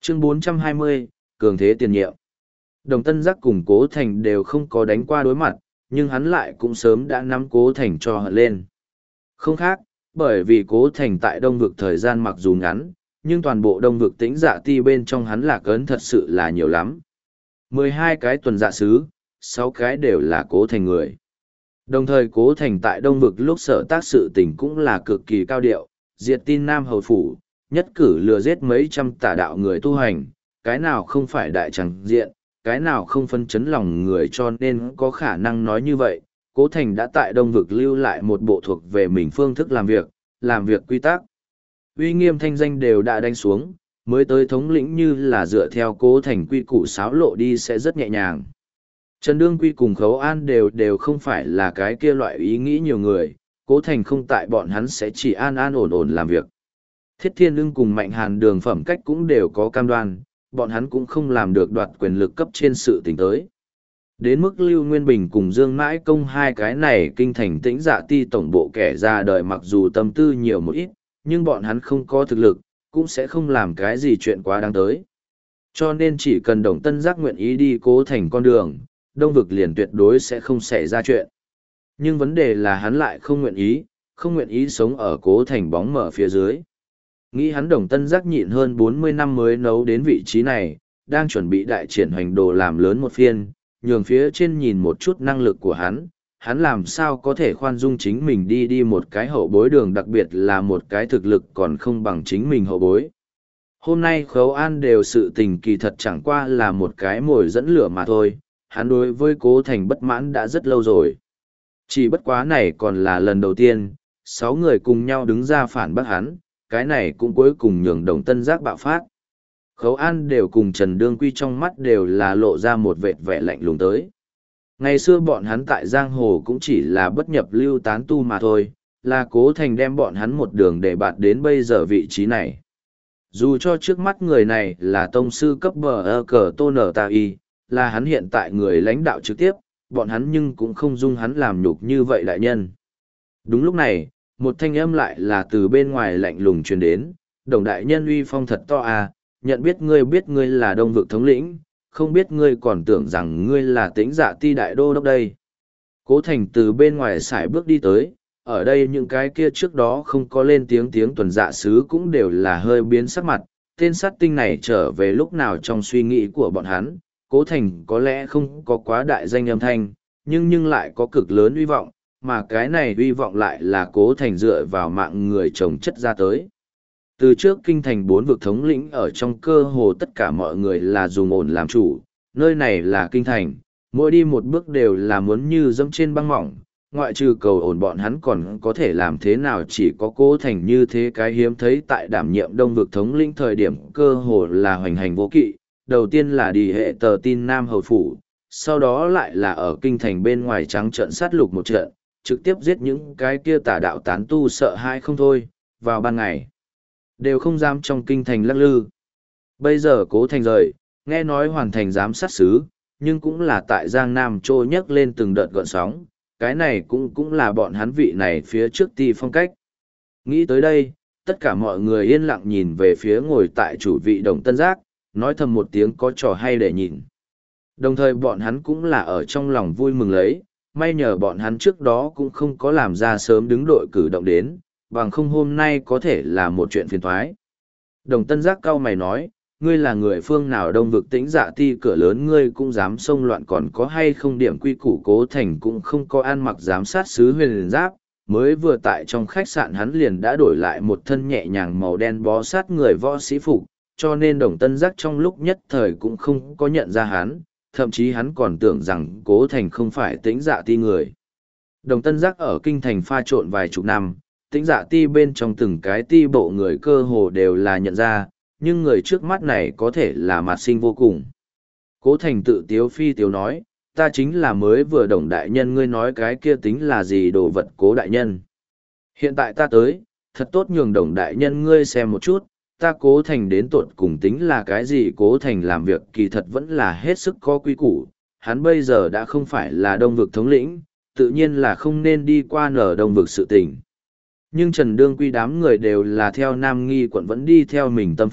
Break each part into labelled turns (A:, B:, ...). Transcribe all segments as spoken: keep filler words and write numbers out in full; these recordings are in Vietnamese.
A: Chương bốn trăm hai mươi, Cường thế tiền nhiệm. Đồng Tân Giác cùng Cố Thành đều không có đánh qua đối mặt, nhưng hắn lại cũng sớm đã nắm Cố Thành cho hận lên. Không khác, bởi vì Cố Thành tại Đông Vực thời gian mặc dù ngắn, nhưng toàn bộ Đông Vực Tĩnh Dạ Ti bên trong hắn lạc ấn thật sự là nhiều lắm. Mười hai cái tuần dạ sứ, sáu cái đều là Cố Thành người. Đồng thời Cố Thành tại Đông Vực lúc sở tác sự tình cũng là cực kỳ cao điệu, diệt tin Nam Hầu Phủ, nhất cử lừa giết mấy trăm tả đạo người tu hành, cái nào không phải đại chẳng diện, cái nào không phân chấn lòng người, cho nên có khả năng nói như vậy, Cố Thành đã tại Đông Vực lưu lại một bộ thuộc về mình phương thức làm việc, làm việc quy tắc. Uy nghiêm thanh danh đều đã đánh xuống, mới tới thống lĩnh như là dựa theo Cố Thành quy củ sáo lộ đi sẽ rất nhẹ nhàng. Trần Đương Quy cùng Khấu An đều đều không phải là cái kia loại ý nghĩ nhiều người, Cố Thành không tại bọn hắn sẽ chỉ an an ổn ổn làm việc. Thiết Thiên Ưng cùng Mạnh Hàn Đường phẩm cách cũng đều có cam đoan, bọn hắn cũng không làm được đoạt quyền lực cấp trên sự tình tới. Đến mức Lưu Nguyên Bình cùng Dương Mãi Công hai cái này kinh thành Tĩnh Dạ Ti tổng bộ kẻ ra đời mặc dù tâm tư nhiều một ít, nhưng bọn hắn không có thực lực, cũng sẽ không làm cái gì chuyện quá đáng tới. Cho nên chỉ cần Đồng Tân Giác nguyện ý đi Cố Thành con đường, Đông Vực liền tuyệt đối sẽ không xảy ra chuyện. Nhưng vấn đề là hắn lại không nguyện ý, không nguyện ý sống ở Cố Thành bóng mở phía dưới. Nghĩ hắn Đồng Tân Giác nhịn hơn bốn mươi năm mới nấu đến vị trí này, đang chuẩn bị đại triển hoành đồ làm lớn một phiên, nhường phía trên nhìn một chút năng lực của hắn, hắn làm sao có thể khoan dung chính mình đi đi một cái hậu bối đường, đặc biệt là một cái thực lực còn không bằng chính mình hậu bối. Hôm nay Khấu An đều sự tình kỳ thật chẳng qua là một cái mồi dẫn lửa mà thôi, hắn đối với Cố Thành bất mãn đã rất lâu rồi. Chỉ bất quá này còn là lần đầu tiên, sáu người cùng nhau đứng ra phản bác hắn, cái này cũng cuối cùng nhường Đồng Tân Giác bạo phát. Khấu An đều cùng Trần Đương Quy trong mắt đều là lộ ra một vệt vẻ lạnh lùng tới. Ngày xưa bọn hắn tại Giang Hồ cũng chỉ là bất nhập lưu tán tu mà thôi, là Cố Thành đem bọn hắn một đường để bạt đến bây giờ vị trí này. Dù cho trước mắt người này là tông sư cấp bờ ơ cờ Tô Nở Ta Y, là hắn hiện tại người lãnh đạo trực tiếp, bọn hắn nhưng cũng không dung hắn làm nhục như vậy đại nhân. Đúng lúc này, một thanh âm lại là từ bên ngoài lạnh lùng truyền đến, Đồng đại nhân uy phong thật to à, nhận biết ngươi biết ngươi là Đông Vực thống lĩnh, không biết ngươi còn tưởng rằng ngươi là Tĩnh Dạ Ti đại đô đốc đây. Cố Thành từ bên ngoài sải bước đi tới, ở đây những cái kia trước đó không có lên tiếng tiếng tuần dạ sứ cũng đều là hơi biến sắc mặt, tên sát tinh này trở về lúc nào trong suy nghĩ của bọn hắn, Cố Thành có lẽ không có quá đại danh âm thanh, nhưng nhưng lại có cực lớn uy vọng, mà cái này uy vọng lại là Cố Thành dựa vào mạng người chồng chất ra tới. Từ trước kinh thành bốn vực thống lĩnh ở trong cơ hồ tất cả mọi người là dùng ổn làm chủ, nơi này là kinh thành, mỗi đi một bước đều là muốn như dẫm trên băng mỏng, ngoại trừ cầu ổn bọn hắn còn có thể làm thế nào, chỉ có Cố Thành như thế cái hiếm thấy tại đảm nhiệm Đông vực thống lĩnh thời điểm cơ hồ là hoành hành vô kỵ, đầu tiên là đi hệ tờ tin Nam Hầu Phủ, sau đó lại là ở kinh thành bên ngoài trắng trận sát lục một trận, trực tiếp giết những cái kia tà đạo tán tu sợ hãi không thôi, vào ban ngày đều không dám trong kinh thành lắc lư. Bây giờ Cố Thành rời, nghe nói hoàn thành giám sát sứ, nhưng cũng là tại Giang Nam trôi nhấc lên từng đợt gợn sóng, cái này cũng cũng là bọn hắn vị này phía trước Ti phong cách. Nghĩ tới đây, tất cả mọi người yên lặng nhìn về phía ngồi tại chủ vị Đồng Tân Giác, nói thầm một tiếng có trò hay để nhìn. Đồng thời bọn hắn cũng là ở trong lòng vui mừng lấy, may nhờ bọn hắn trước đó cũng không có làm ra sớm đứng đội cử động đến, bằng không hôm nay có thể là một chuyện phiền thoái. Đồng Tân Giác cau mày nói, ngươi là người phương nào Đông vực Tĩnh Dạ Ti cửa lớn ngươi cũng dám xông loạn, còn có hay không điểm quy củ. Cố Thành cũng không có ăn mặc giám sát sứ huyền giáp, mới vừa tại trong khách sạn hắn liền đã đổi lại một thân nhẹ nhàng màu đen bó sát người võ sĩ phục, cho nên Đồng Tân Giác trong lúc nhất thời cũng không có nhận ra hắn, thậm chí hắn còn tưởng rằng Cố Thành không phải Tĩnh Dạ Ti người. Đồng Tân Giác ở kinh thành pha trộn vài chục năm, Tĩnh Dạ Ti bên trong từng cái ti bộ người cơ hồ đều là nhận ra, nhưng người trước mắt này có thể là mạt sinh vô cùng. Cố Thành tự tiếu phi tiếu nói, ta chính là mới vừa Đồng đại nhân ngươi nói cái kia tính là gì đồ vật Cố đại nhân. Hiện tại ta tới, thật tốt nhường Đồng đại nhân ngươi xem một chút, ta Cố Thành đến tột cùng tính là cái gì. Cố Thành làm việc kỳ thật vẫn là hết sức có quy củ, hắn bây giờ đã không phải là Đông vực thống lĩnh, tự nhiên là không nên đi qua nở Đông vực sự tình. Nhưng Trần Đương Quy đám người đều là theo Nam Nghi quận vẫn đi theo mình tâm phúc,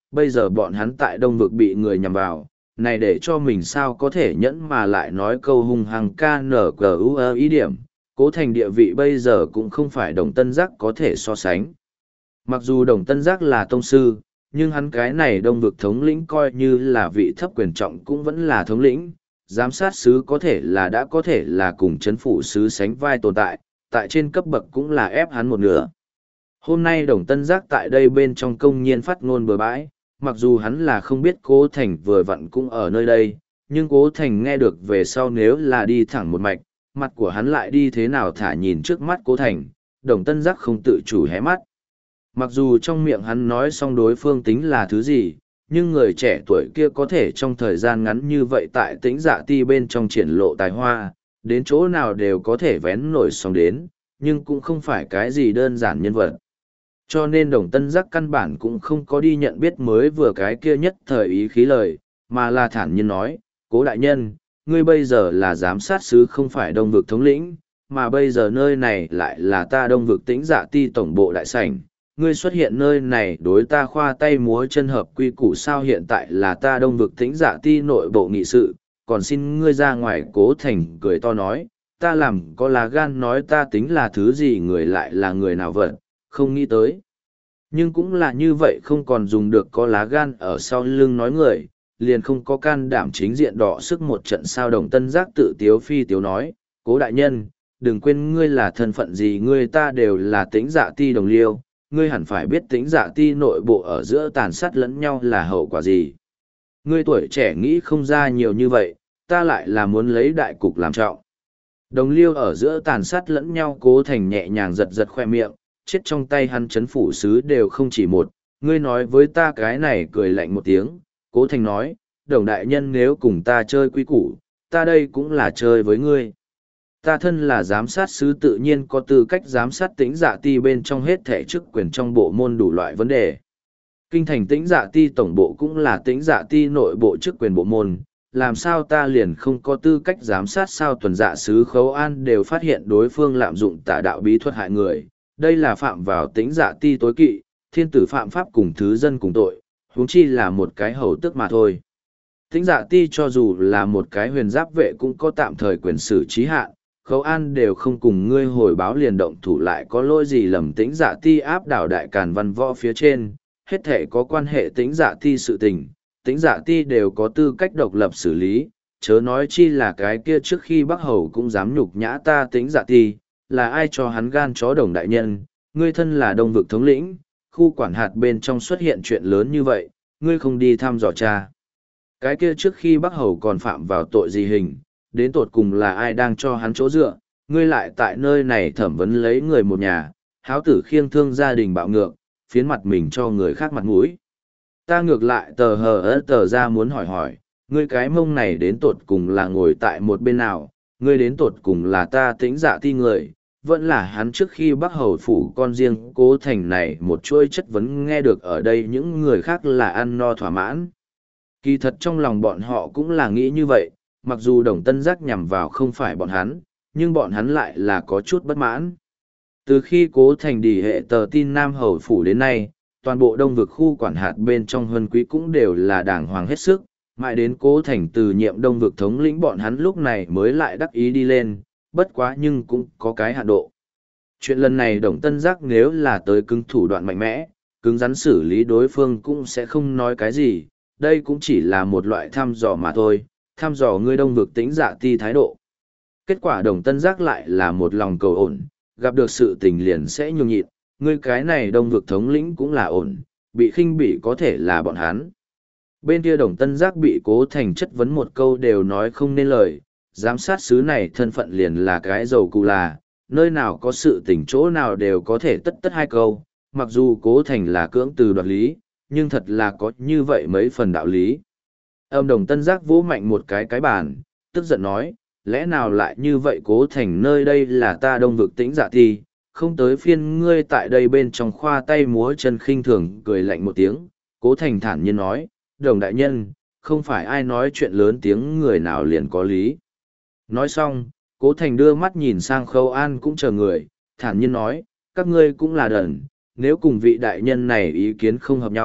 A: bây giờ bọn hắn tại Đông Vực bị người nhằm vào, này để cho mình sao có thể nhẫn mà lại nói câu hung hăng ca nở cờ u ơ ý điểm, Cố Thành địa vị bây giờ cũng không phải Đồng Tân Giác có thể so sánh. Mặc dù Đồng Tân Giác là tông sư, nhưng hắn cái này Đông Vực thống lĩnh coi như là vị thấp quyền trọng cũng vẫn là thống lĩnh, giám sát sứ có thể là đã có thể là cùng chấn phủ sứ sánh vai tồn tại, tại trên cấp bậc cũng là ép hắn một nửa. Hôm nay Đồng Tân Giác tại đây bên trong công nhiên phát ngôn bừa bãi, mặc dù hắn là không biết Cố Thành vừa vặn cũng ở nơi đây, nhưng Cố Thành nghe được về sau nếu là đi thẳng một mạch, mặt của hắn lại đi thế nào thả nhìn trước mắt Cố Thành, Đồng Tân Giác không tự chủ hé mắt. Mặc dù trong miệng hắn nói xong đối phương tính là thứ gì, nhưng người trẻ tuổi kia có thể trong thời gian ngắn như vậy tại tĩnh dạ ti bên trong triển lộ tài hoa, đến chỗ nào đều có thể vén nổi sóng đến, nhưng cũng không phải cái gì đơn giản nhân vật. Cho nên Đồng Tân Giác căn bản cũng không có đi nhận biết mới vừa cái kia nhất thời ý khí lời, mà là thản nhiên nói, Cố đại nhân, ngươi bây giờ là giám sát sứ không phải Đông Vực thống lĩnh, mà bây giờ nơi này lại là ta Đông Vực tĩnh dạ ti tổng bộ đại sảnh. Ngươi xuất hiện nơi này đối ta khoa tay múa chân hợp quy củ sao hiện tại là ta Đông Vực tĩnh dạ ti nội bộ nghị sự, còn xin ngươi ra ngoài. Cố Thành cười to nói, ta làm có lá gan nói ta tính là thứ gì người lại là người nào vật, không nghĩ tới. Nhưng cũng là như vậy không còn dùng được có lá gan ở sau lưng nói người, liền không có can đảm chính diện đọ sức một trận sao. Đồng Tân Giác tự tiếu phi tiếu nói, Cố đại nhân, đừng quên ngươi là thân phận gì, ngươi ta đều là tĩnh dạ ti đồng liêu, ngươi hẳn phải biết tĩnh dạ ti nội bộ ở giữa tàn sát lẫn nhau là hậu quả gì. Ngươi tuổi trẻ nghĩ không ra nhiều như vậy, ta lại là muốn lấy đại cục làm trọng. Đồng liêu ở giữa tàn sát lẫn nhau. Cố Thành nhẹ nhàng giật giật khoe miệng, chết trong tay hắn chấn phủ sứ đều không chỉ một, ngươi nói với ta cái này. Cười lạnh một tiếng, Cố Thành nói, Đồng đại nhân nếu cùng ta chơi quý củ, ta đây cũng là chơi với ngươi. Ta thân là giám sát sứ tự nhiên có tư cách giám sát tĩnh dạ ti bên trong hết thể chức quyền trong bộ môn đủ loại vấn đề. Kinh thành tĩnh dạ ti tổng bộ cũng là tĩnh dạ ti nội bộ chức quyền bộ môn, làm sao ta liền không có tư cách giám sát sao. Tuần dạ sứ Khấu An đều phát hiện đối phương lạm dụng tà đạo bí thuật hại người, đây là phạm vào tĩnh dạ ti tối kỵ, thiên tử phạm pháp cùng thứ dân cùng tội, huống chi là một cái hầu tước mà thôi. Tĩnh dạ ti cho dù là một cái huyền giáp vệ cũng có tạm thời quyền xử trí hạn, Khấu An đều không cùng ngươi hồi báo liền động thủ lại có lỗi gì lầm tĩnh dạ ti áp đảo đại càn văn võ phía trên, hết thể có quan hệ tĩnh dạ ti sự tình, tĩnh dạ ti đều có tư cách độc lập xử lý, chớ nói chi là cái kia trước khi Bắc Hầu cũng dám nhục nhã ta tĩnh dạ ti, là ai cho hắn gan chó. Đồng đại nhân, ngươi thân là Đông Vực thống lĩnh, khu quản hạt bên trong xuất hiện chuyện lớn như vậy, ngươi không đi thăm dò cha. Cái kia trước khi Bắc Hầu còn phạm vào tội gì hình, đến tột cùng là ai đang cho hắn chỗ dựa, ngươi lại tại nơi này thẩm vấn lấy người một nhà, háo tử khiêng thương gia đình bạo ngược, phiến mặt mình cho người khác mặt mũi. Ta ngược lại tờ hờ ớt tờ ra muốn hỏi hỏi, ngươi cái mông này đến tột cùng là ngồi tại một bên nào, ngươi đến tột cùng là ta tĩnh dạ ti người, vẫn là hắn trước khi Bắc Hầu phủ con riêng. Cố Thành này một chuỗi chất vấn nghe được ở đây những người khác là ăn no thỏa mãn. Kỳ thật trong lòng bọn họ cũng là nghĩ như vậy, mặc dù Đồng Tân Giác nhằm vào không phải bọn hắn, nhưng bọn hắn lại là có chút bất mãn. Từ khi Cố Thành đỉ hệ tờ tin Nam Hầu phủ đến nay, toàn bộ Đông Vực khu quản hạt bên trong huân quý cũng đều là đàng hoàng hết sức, mãi đến Cố Thành từ nhiệm Đông Vực thống lĩnh bọn hắn lúc này mới lại đắc ý đi lên, bất quá nhưng cũng có cái hạn độ. Chuyện lần này Đồng Tân Giác nếu là tới cứng thủ đoạn mạnh mẽ, cứng rắn xử lý đối phương cũng sẽ không nói cái gì, đây cũng chỉ là một loại thăm dò mà thôi, thăm dò ngươi Đông Vực tĩnh dạ ti thái độ. Kết quả Đồng Tân Giác lại là một lòng cầu ổn, gặp được sự tình liền sẽ nhường nhịn, ngươi cái này Đông Vực thống lĩnh cũng là ổn, bị khinh bỉ có thể là bọn hắn. Bên kia Đồng Tân Giác bị Cố Thành chất vấn một câu đều nói không nên lời, giám sát sứ này thân phận liền là cái dầu cụ là, nơi nào có sự tình chỗ nào đều có thể tất tất hai câu, mặc dù Cố Thành là cưỡng từ đoạt lý, nhưng thật là có như vậy mấy phần đạo lý. Âm Đồng Tân Giác vỗ mạnh một cái cái bàn, tức giận nói, lẽ nào lại như vậy. Cố Thành nơi đây là ta Đông Vực tĩnh dạ ti, không tới phiên ngươi tại đây bên trong khoa tay múa chân khinh thường. Cười lạnh một tiếng, Cố Thành thản nhiên nói, Đồng đại nhân, không phải ai nói chuyện lớn tiếng người nào liền có lý. Nói xong, Cố Thành đưa mắt nhìn sang Khâu An cũng chờ người, thản nhiên nói, các ngươi cũng là đần, nếu cùng vị đại nhân này ý kiến không hợp nhau,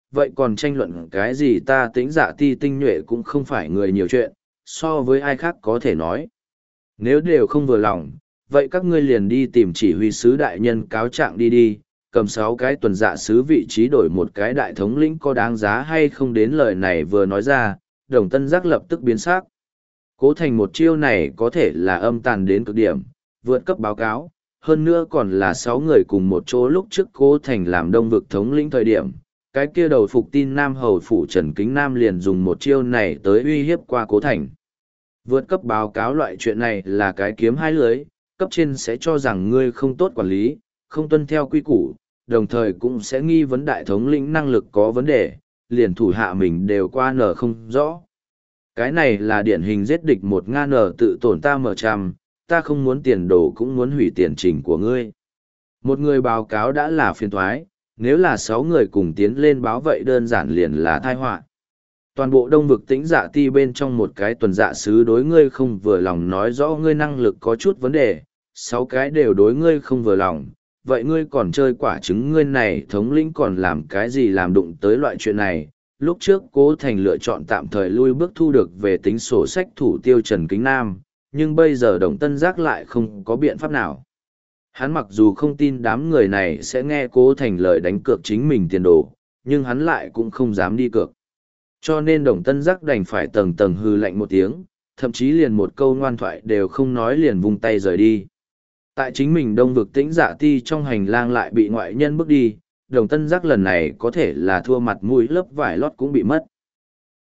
A: vậy còn tranh luận cái gì, ta Tĩnh Dạ Ti tinh nhuệ cũng không phải người nhiều chuyện, so với ai khác có thể nói. Nếu đều không vừa lòng, vậy các ngươi liền đi tìm chỉ huy sứ đại nhân cáo trạng đi đi, cầm sáu cái tuần dạ sứ vị trí đổi một cái đại thống lĩnh có đáng giá hay không. Đến lời này vừa nói ra, Đồng Tân Giác lập tức biến sắc. Cố Thành một chiêu này có thể là âm tàn đến cực điểm, vượt cấp báo cáo, hơn nữa còn là sáu người cùng một chỗ. Lúc trước Cố Thành làm đông vực thống lĩnh thời điểm, cái kia đầu phục tin Nam Hầu phủ Trần Kính Nam liền dùng một chiêu này tới uy hiếp qua Cố Thành. Vượt cấp báo cáo loại chuyện này là cái kiếm hai lưới, cấp trên sẽ cho rằng ngươi không tốt quản lý, không tuân theo quy củ, đồng thời cũng sẽ nghi vấn đại thống lĩnh năng lực có vấn đề, liền thủ hạ mình đều qua nở không rõ. Cái này là điển hình giết địch một nga nở tự tổn ta mở trăm, ta không muốn tiền đồ cũng muốn hủy tiền trình của ngươi. Một người báo cáo đã là phiền thoái, nếu là sáu người cùng tiến lên báo vậy đơn giản liền là tai họa. Toàn bộ đông vực Tĩnh Dạ Ti bên trong một cái tuần dạ sứ đối ngươi không vừa lòng nói rõ ngươi năng lực có chút vấn đề, sáu cái đều đối ngươi không vừa lòng, vậy ngươi còn chơi quả trứng, ngươi này thống lĩnh còn làm cái gì làm đụng tới loại chuyện này. Lúc trước Cố Thành lựa chọn tạm thời lui bước thu được về tính sổ sách thủ tiêu Trần Kính Nam, nhưng bây giờ Đồng Tân Giác lại không có biện pháp nào. Hắn mặc dù không tin đám người này sẽ nghe Cố Thành lời đánh cược chính mình tiền đồ, nhưng hắn lại cũng không dám đi cược. Cho nên Đồng Tân Giác đành phải tầng tầng hư lạnh một tiếng, thậm chí liền một câu ngoan thoại đều không nói liền vung tay rời đi. Tại chính mình đông vực Tĩnh Dạ Ti trong hành lang lại bị ngoại nhân bước đi, Đồng Tân Giác lần này có thể là thua mặt mũi lớp vải lót cũng bị mất.